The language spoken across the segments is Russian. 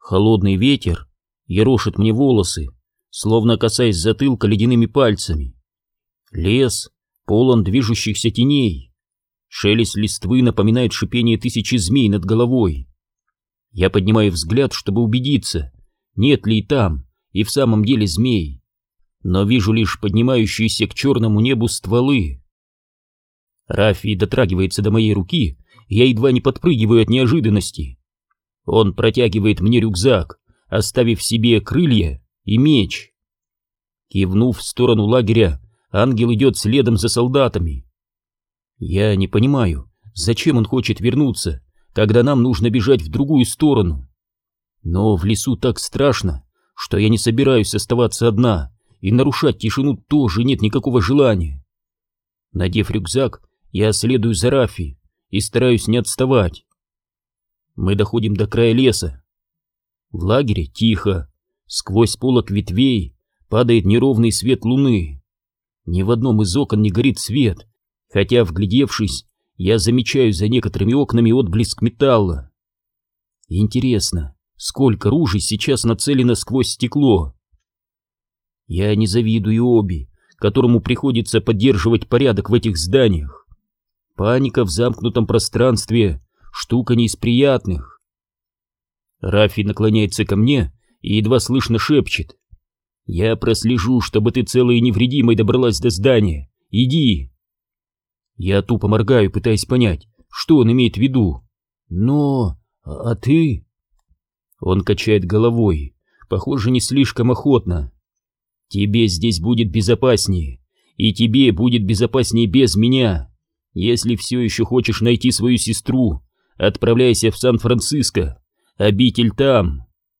Холодный ветер ерошит мне волосы, словно касаясь затылка ледяными пальцами. Лес полон движущихся теней. Шелест листвы напоминает шипение тысячи змей над головой. Я поднимаю взгляд, чтобы убедиться, нет ли и там, и в самом деле змей, но вижу лишь поднимающиеся к черному небу стволы. Рафи дотрагивается до моей руки, и я едва не подпрыгиваю от неожиданности. Он протягивает мне рюкзак, оставив себе крылья и меч. Кивнув в сторону лагеря, ангел идет следом за солдатами. Я не понимаю, зачем он хочет вернуться, когда нам нужно бежать в другую сторону. Но в лесу так страшно, что я не собираюсь оставаться одна, и нарушать тишину тоже нет никакого желания. Надев рюкзак, я следую за Рафи и стараюсь не отставать. Мы доходим до края леса. В лагере тихо, сквозь полог ветвей падает неровный свет луны. Ни в одном из окон не горит свет, хотя, вглядевшись, я замечаю за некоторыми окнами отблеск металла. Интересно, сколько ружей сейчас нацелено сквозь стекло? Я не завидую Оби, которому приходится поддерживать порядок в этих зданиях. Паника в замкнутом пространстве — штука не из приятных. Рафи наклоняется ко мне и едва слышно шепчет: «Я прослежу, чтобы ты целой и невредимой добралась до здания. Иди!» Я тупо моргаю, пытаясь понять, что он имеет в виду. «Но... а ты...» Он качает головой, похоже, не слишком охотно. «Тебе здесь будет безопаснее, и тебе будет безопаснее без меня. Если все еще хочешь найти свою сестру, отправляйся в Сан-Франциско, обитель там».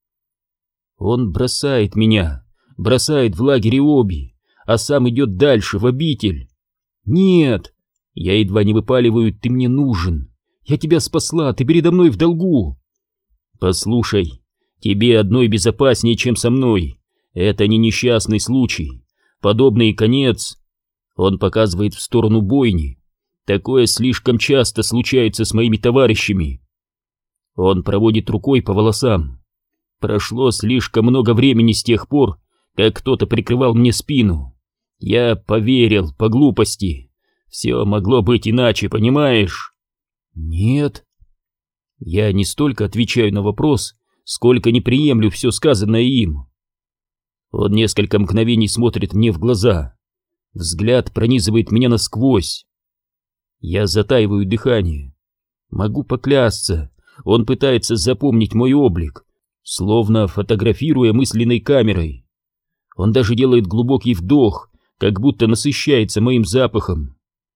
Он бросает меня, бросает в лагере Оби, а сам идет дальше, в обитель. «Нет!» Я едва не выпаливаю: «Ты мне нужен! Я тебя спасла, ты передо мной в долгу!» «Послушай, тебе одной безопаснее, чем со мной. Это не несчастный случай. Подобный конец...» Он показывает в сторону бойни. «Такое слишком часто случается с моими товарищами». Он проводит рукой по волосам. «Прошло слишком много времени с тех пор, как кто-то прикрывал мне спину. Я поверил по глупости. Все могло быть иначе, понимаешь?» «Нет». Я не столько отвечаю на вопрос, сколько не приемлю все сказанное им. Он несколько мгновений смотрит мне в глаза. Взгляд пронизывает меня насквозь. Я затаиваю дыхание. Могу поклясться, он пытается запомнить мой облик, словно фотографируя мысленной камерой. Он даже делает глубокий вдох, как будто насыщается моим запахом.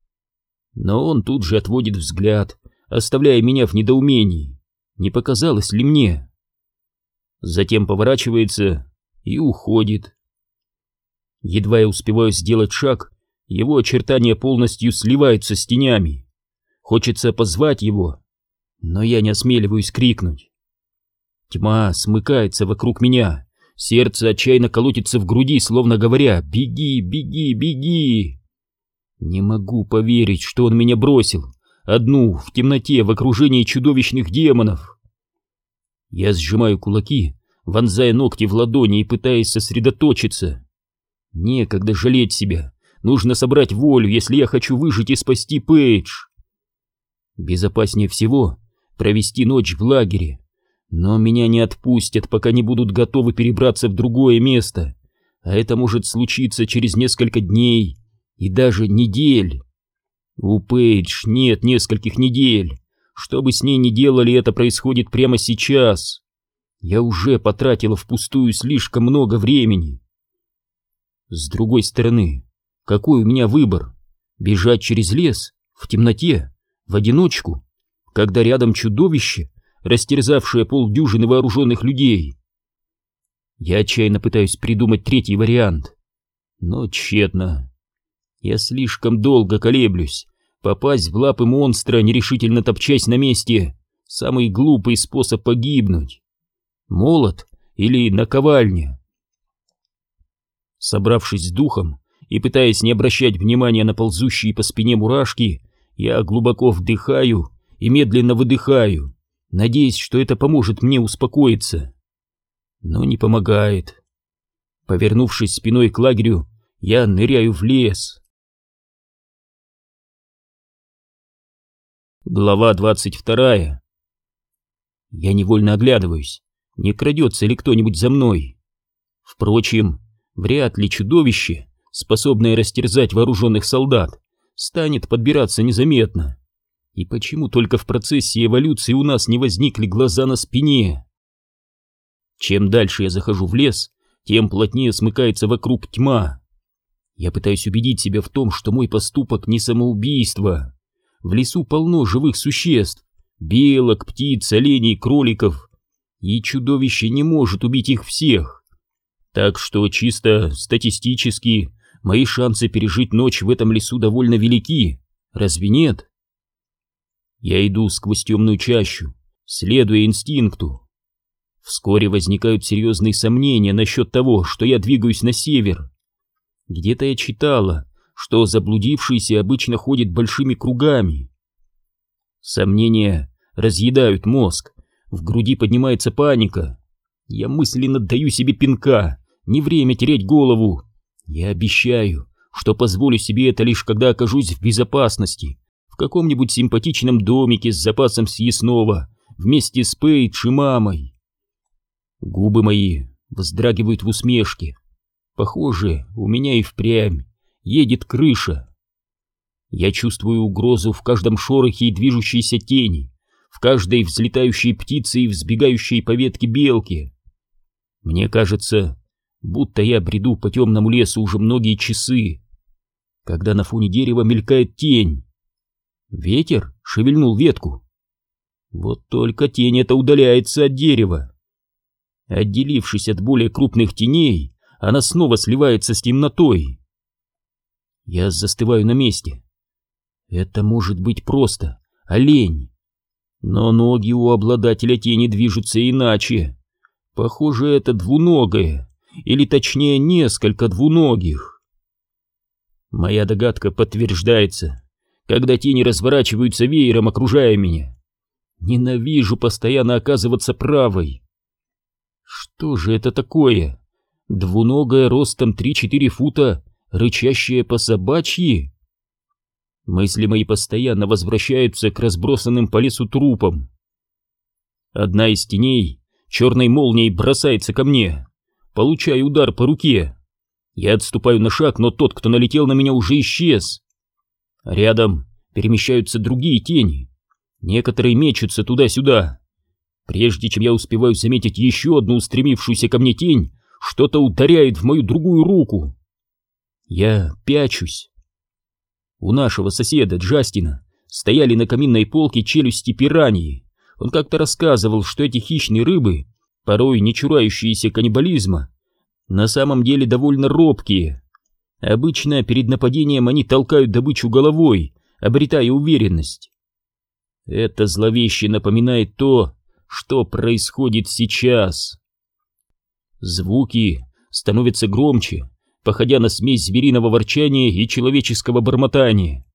Но он тут же отводит взгляд, оставляя меня в недоумении. Не показалось ли мне? Затем поворачивается и уходит. Едва я успеваю сделать шаг, его очертания полностью сливаются с тенями. Хочется позвать его, но я не осмеливаюсь крикнуть. Тьма смыкается вокруг меня, сердце отчаянно колотится в груди, словно говоря: «Беги, беги, беги!» Не могу поверить, что он меня бросил, одну, в темноте, в окружении чудовищных демонов. Я сжимаю кулаки, вонзая ногти в ладони и пытаясь сосредоточиться. Некогда жалеть себя, нужно собрать волю, если я хочу выжить и спасти Пейдж. Безопаснее всего провести ночь в лагере, но меня не отпустят, пока не будут готовы перебраться в другое место, а это может случиться через несколько дней и даже недель. У Пейдж нет нескольких недель. Что бы с ней ни делали, это происходит прямо сейчас. Я уже потратила впустую слишком много времени. С другой стороны, какой у меня выбор? Бежать через лес, в темноте, в одиночку, когда рядом чудовище, растерзавшее полдюжины вооруженных людей? Я отчаянно пытаюсь придумать третий вариант, но тщетно. Я слишком долго колеблюсь. Попасть в лапы монстра, нерешительно топчась на месте, самый глупый способ погибнуть. Молот или наковальня? Собравшись с духом и пытаясь не обращать внимания на ползущие по спине мурашки, я глубоко вдыхаю и медленно выдыхаю, надеясь, что это поможет мне успокоиться. Но не помогает. Повернувшись спиной к лагерю, я ныряю в лес. Глава 22. Я невольно оглядываюсь, не крадется ли кто-нибудь за мной. Впрочем, вряд ли чудовище, способное растерзать вооруженных солдат, станет подбираться незаметно. И почему только в процессе эволюции у нас не возникли глаза на спине? Чем дальше я захожу в лес, тем плотнее смыкается вокруг тьма. Я пытаюсь убедить себя в том, что мой поступок не самоубийство. В лесу полно живых существ, белок, птиц, оленей, кроликов, и чудовище не может убить их всех. Так что чисто статистически мои шансы пережить ночь в этом лесу довольно велики, разве нет? Я иду сквозь темную чащу, следуя инстинкту. Вскоре возникают серьезные сомнения насчет того, что я двигаюсь на север. Где-то я читала, что заблудившийся обычно ходит большими кругами. Сомнения разъедают мозг, в груди поднимается паника. Я мысленно даю себе пинка, не время терять голову. Я обещаю, что позволю себе это лишь когда окажусь в безопасности, в каком-нибудь симпатичном домике с запасом съестного, вместе с Пейдж и мамой. Губы мои вздрагивают в усмешке. Похоже, у меня и впрямь едет крыша. Я чувствую угрозу в каждом шорохе и движущейся тени, в каждой взлетающей птице и взбегающей по ветке белке. Мне кажется, будто я бреду по темному лесу уже многие часы, когда на фоне дерева мелькает тень. Ветер шевельнул ветку. Вот только тень эта удаляется от дерева. Отделившись от более крупных теней, она снова сливается с темнотой. Я застываю на месте. Это может быть просто олень. Но ноги у обладателя тени движутся иначе. Похоже, это двуногое, или точнее несколько двуногих. Моя догадка подтверждается, когда тени разворачиваются веером, окружая меня. Ненавижу постоянно оказываться правой. Что же это такое? Двуногая ростом 3-4 фута, рычащая по-собачьи? Мысли мои постоянно возвращаются к разбросанным по лесу трупам. Одна из теней черной молнией бросается ко мне. Получаю удар по руке. Я отступаю на шаг, но тот, кто налетел на меня, уже исчез. Рядом перемещаются другие тени. Некоторые мечутся туда-сюда. Прежде чем я успеваю заметить еще одну устремившуюся ко мне тень, что-то ударяет в мою другую руку. Я пячусь. У нашего соседа Джастина стояли на каминной полке челюсти пираньи. Он как-то рассказывал, что эти хищные рыбы, порой не чурающиеся каннибализма, на самом деле довольно робкие. Обычно перед нападением они толкают добычу головой, обретая уверенность. Это зловеще напоминает то, что происходит сейчас. Звуки становятся громче, походя на смесь звериного ворчания и человеческого бормотания.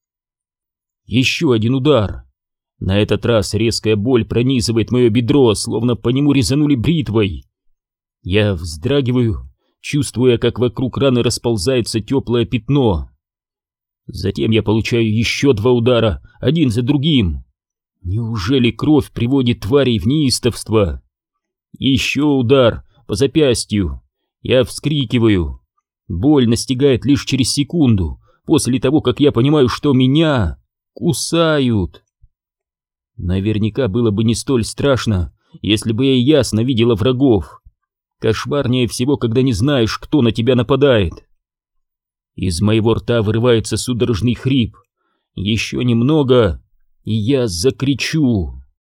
Еще один удар. На этот раз резкая боль пронизывает мое бедро, словно по нему резанули бритвой. Я вздрагиваю, чувствуя, как вокруг раны расползается теплое пятно. Затем я получаю еще 2 удара, один за другим. Неужели кровь приводит тварей в неистовство? Еще удар по запястью. Я вскрикиваю. Боль настигает лишь через секунду, после того, как я понимаю, что меня кусают. Наверняка было бы не столь страшно, если бы я ясно видела врагов. Кошмарнее всего, когда не знаешь, кто на тебя нападает. Из моего рта вырывается судорожный хрип. Еще немного, и я закричу.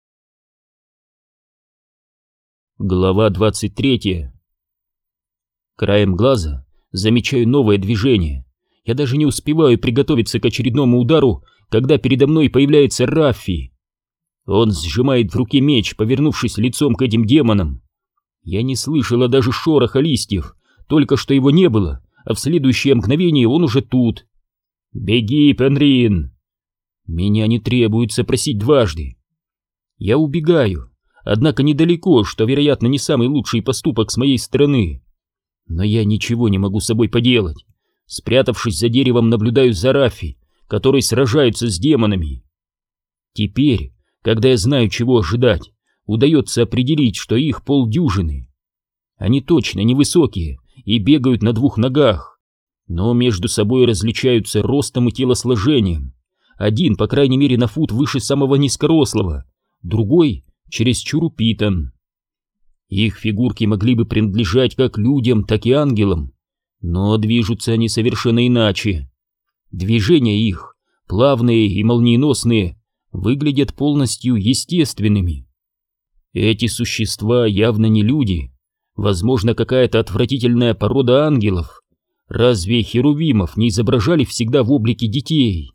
Глава 23. Краем глаза замечаю новое движение. Я даже не успеваю приготовиться к очередному удару, когда передо мной появляется Раффи. Он сжимает в руке меч, повернувшись лицом к этим демонам. Я не слышала даже шороха листьев, только что его не было, а в следующее мгновение он уже тут. «Беги, Пенрин!» Меня не требуется просить дважды. Я убегаю, однако недалеко, что, вероятно, не самый лучший поступок с моей стороны. Но я ничего не могу с собой поделать. Спрятавшись за деревом, наблюдаю за Раффи, который сражается с демонами. Теперь, когда я знаю, чего ожидать, удается определить, что их полдюжины. Они точно невысокие и бегают на двух ногах, но между собой различаются ростом и телосложением. Один, по крайней мере, на фут выше самого низкорослого, другой чересчур упитан. Их фигурки могли бы принадлежать как людям, так и ангелам, но движутся они совершенно иначе. Движения их, плавные и молниеносные, выглядят полностью естественными. Эти существа явно не люди, возможно, какая-то отвратительная порода ангелов. Разве херувимов не изображали всегда в облике детей?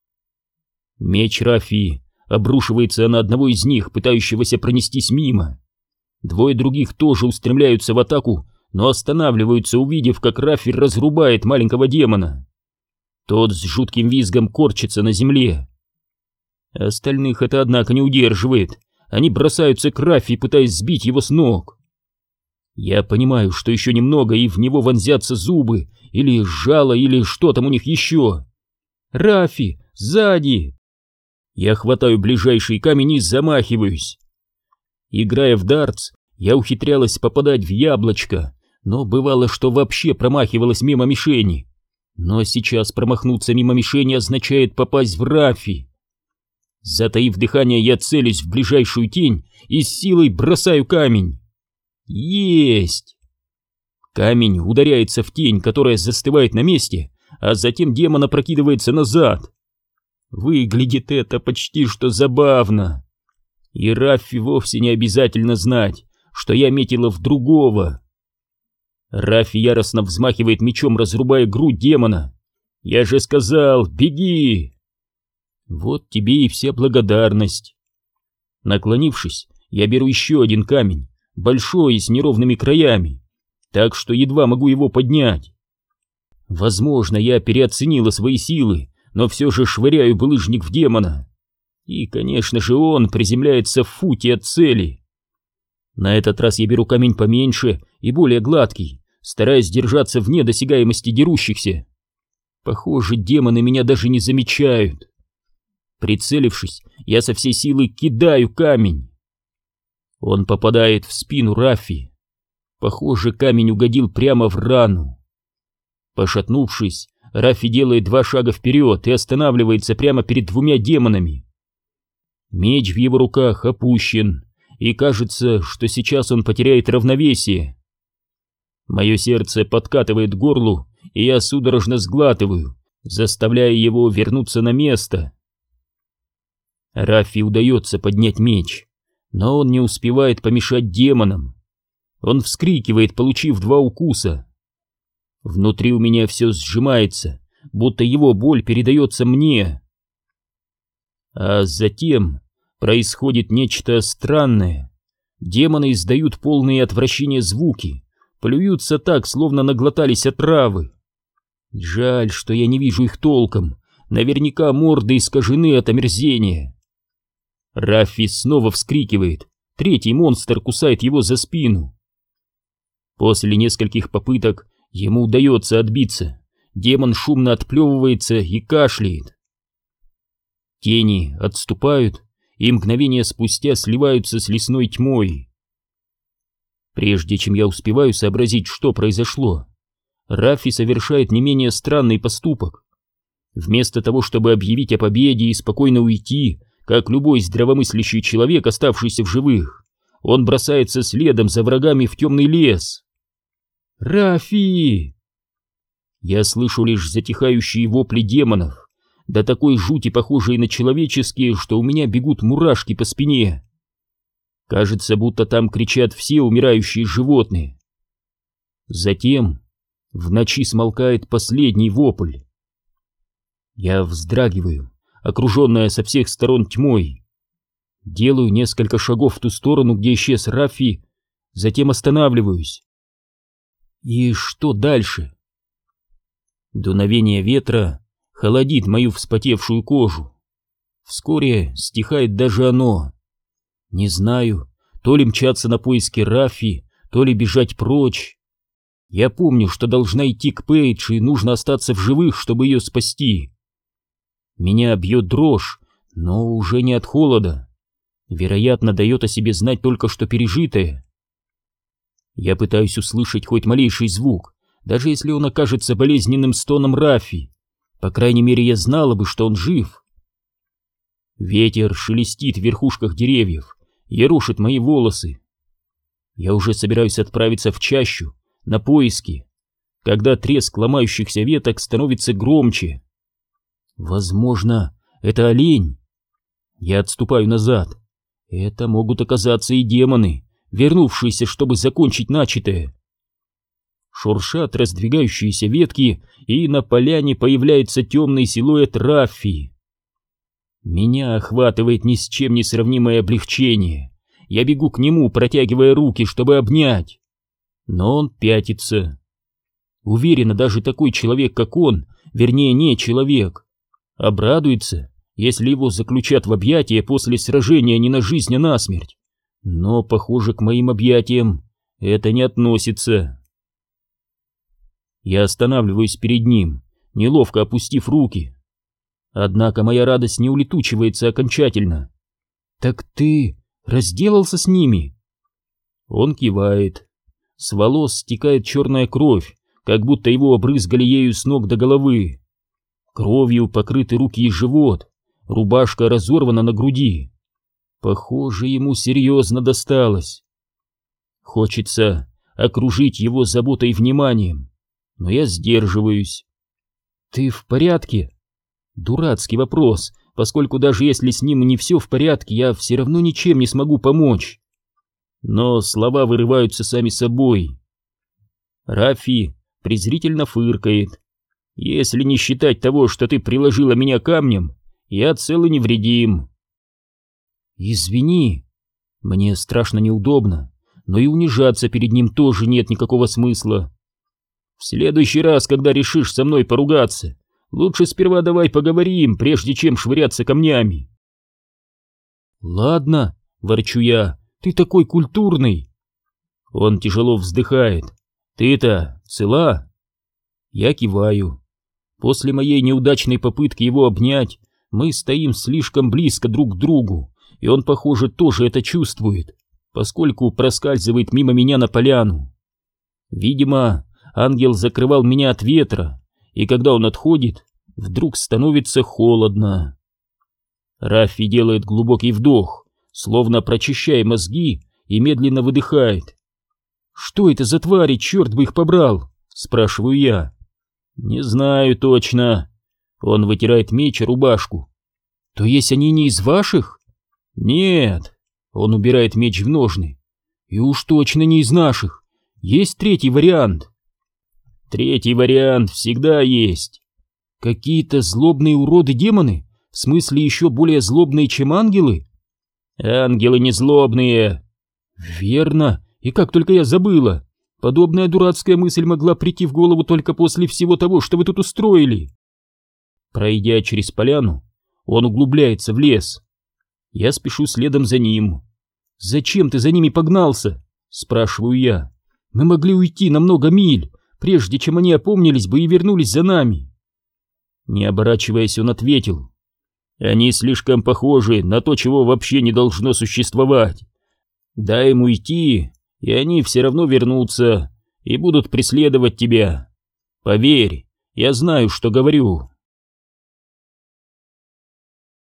Меч Раффи обрушивается на одного из них, пытающегося пронестись мимо. Двое других тоже устремляются в атаку, но останавливаются, увидев, как Раффи разрубает маленького демона. Тот с жутким визгом корчится на земле. Остальных это, однако, не удерживает. Они бросаются к Раффи, пытаясь сбить его с ног. Я понимаю, что еще немного, и в него вонзятся зубы, или жало, или что там у них еще. «Раффи, сзади!» Я хватаю ближайший камень и замахиваюсь. Играя в дартс, я ухитрялась попадать в яблочко, но бывало, что вообще промахивалась мимо мишени. Но сейчас промахнуться мимо мишени означает попасть в Раффи. Затаив дыхание, я целюсь в ближайшую тень и с силой бросаю камень. Есть! Камень ударяется в тень, которая застывает на месте, а затем демон опрокидывается назад. Выглядит это почти что забавно. И Раффи вовсе не обязательно знать, что я метила в другого. Раффи яростно взмахивает мечом, разрубая грудь демона. «Я же сказал, беги!» Вот тебе и вся благодарность. Наклонившись, я беру еще один камень, большой и с неровными краями, так что едва могу его поднять. Возможно, я переоценила свои силы, но все же швыряю булыжник в демона. И, конечно же, он приземляется в футе от цели. На этот раз я беру камень поменьше и более гладкий, стараясь держаться вне досягаемости дерущихся. Похоже, демоны меня даже не замечают. Прицелившись, я со всей силы кидаю камень. Он попадает в спину Раффи. Похоже, камень угодил прямо в рану. Пошатнувшись, Раффи делает 2 шага вперед и останавливается прямо перед двумя демонами. Меч в его руках опущен, и кажется, что сейчас он потеряет равновесие. Мое сердце подкатывает к горлу, и я судорожно сглатываю, заставляя его вернуться на место. Раффи удается поднять меч, но он не успевает помешать демонам. Он вскрикивает, получив 2 укуса. Внутри у меня все сжимается, будто его боль передается мне. А затем происходит нечто странное. Демоны издают полные отвращения звуки, плюются так, словно наглотались отравы. Жаль, что я не вижу их толком, наверняка морды искажены от омерзения. Раффи снова вскрикивает, 3-й монстр кусает его за спину. После нескольких попыток ему удается отбиться, демон шумно отплевывается и кашляет. Тени отступают и мгновение спустя сливаются с лесной тьмой. Прежде чем я успеваю сообразить, что произошло, Раффи совершает не менее странный поступок. Вместо того, чтобы объявить о победе и спокойно уйти, как любой здравомыслящий человек, оставшийся в живых, он бросается следом за врагами в темный лес. «Раффи!» Я слышу лишь затихающие вопли демонов, до такой жути похожие на человеческие, что у меня бегут мурашки по спине. Кажется, будто там кричат все умирающие животные. Затем в ночи смолкает последний вопль. Я вздрагиваю, окруженная со всех сторон тьмой. Делаю несколько шагов в ту сторону, где исчез Раффи, затем останавливаюсь. И что дальше? Дуновение ветра холодит мою вспотевшую кожу. Вскоре стихает даже оно. Не знаю, то ли мчаться на поиски Раффи, то ли бежать прочь. Я помню, что должна идти к Пейдж, и нужно остаться в живых, чтобы ее спасти. Меня бьет дрожь, но уже не от холода. Вероятно, дает о себе знать только что пережитое. Я пытаюсь услышать хоть малейший звук, даже если он окажется болезненным стоном Раффи. По крайней мере, я знала бы, что он жив. Ветер шелестит в верхушках деревьев и рушит мои волосы. Я уже собираюсь отправиться в чащу на поиски, когда треск ломающихся веток становится громче. Возможно, это олень. Я отступаю назад. Это могут оказаться и демоны, вернувшиеся, чтобы закончить начатое. Шуршат раздвигающиеся ветки, и на поляне появляется темный силуэт Раффи. Меня охватывает ни с чем не сравнимое облегчение. Я бегу к нему, протягивая руки, чтобы обнять. Но он пятится. Уверена, даже такой человек, как он, вернее, не человек, обрадуется, если его заключат в объятия после сражения не на жизнь, а на смерть. Но, похоже, к моим объятиям это не относится. Я останавливаюсь перед ним, неловко опустив руки. Однако моя радость не улетучивается окончательно. «Так ты разделался с ними?» Он кивает. С волос стекает черная кровь, как будто его обрызгали ею с ног до головы. Кровью покрыты руки и живот, рубашка разорвана на груди. Похоже, ему серьезно досталось. Хочется окружить его заботой и вниманием, но я сдерживаюсь. «Ты в порядке?» Дурацкий вопрос, поскольку даже если с ним не все в порядке, я все равно ничем не смогу помочь. Но слова вырываются сами собой. Раффи презрительно фыркает. «Если не считать того, что ты приложила меня камнем, я цел и невредим». «Извини, мне страшно неудобно, но и унижаться перед ним тоже нет никакого смысла. В следующий раз, когда решишь со мной поругаться, лучше сперва давай поговорим, прежде чем швыряться камнями». «Ладно», — ворчу я, — «ты такой культурный». Он тяжело вздыхает. «Ты-то цела?» Я киваю. После моей неудачной попытки его обнять, мы стоим слишком близко друг к другу, и он, похоже, тоже это чувствует, поскольку проскальзывает мимо меня на поляну. Видимо, ангел закрывал меня от ветра, и когда он отходит, вдруг становится холодно. Раффи делает глубокий вдох, словно прочищая мозги, и медленно выдыхает. «Что это за твари, черт бы их побрал?» — спрашиваю я. «Не знаю точно». Он вытирает меч и рубашку. «То есть они не из ваших?» «Нет». Он убирает меч в ножны. «И уж точно не из наших. Есть третий вариант». «Третий вариант всегда есть». «Какие-то злобные уроды-демоны? В смысле еще более злобные, чем ангелы?» «Ангелы не злобные». «Верно. И как только я забыла. Подобная дурацкая мысль могла прийти в голову только после всего того, что вы тут устроили». Пройдя через поляну, он углубляется в лес. Я спешу следом за ним. «Зачем ты за ними погнался?» — спрашиваю я. «Мы могли уйти на много миль, прежде чем они опомнились бы и вернулись за нами». Не оборачиваясь, он ответил: «Они слишком похожи на то, чего вообще не должно существовать. Дай им уйти, и они все равно вернутся и будут преследовать тебя. Поверь, я знаю, что говорю».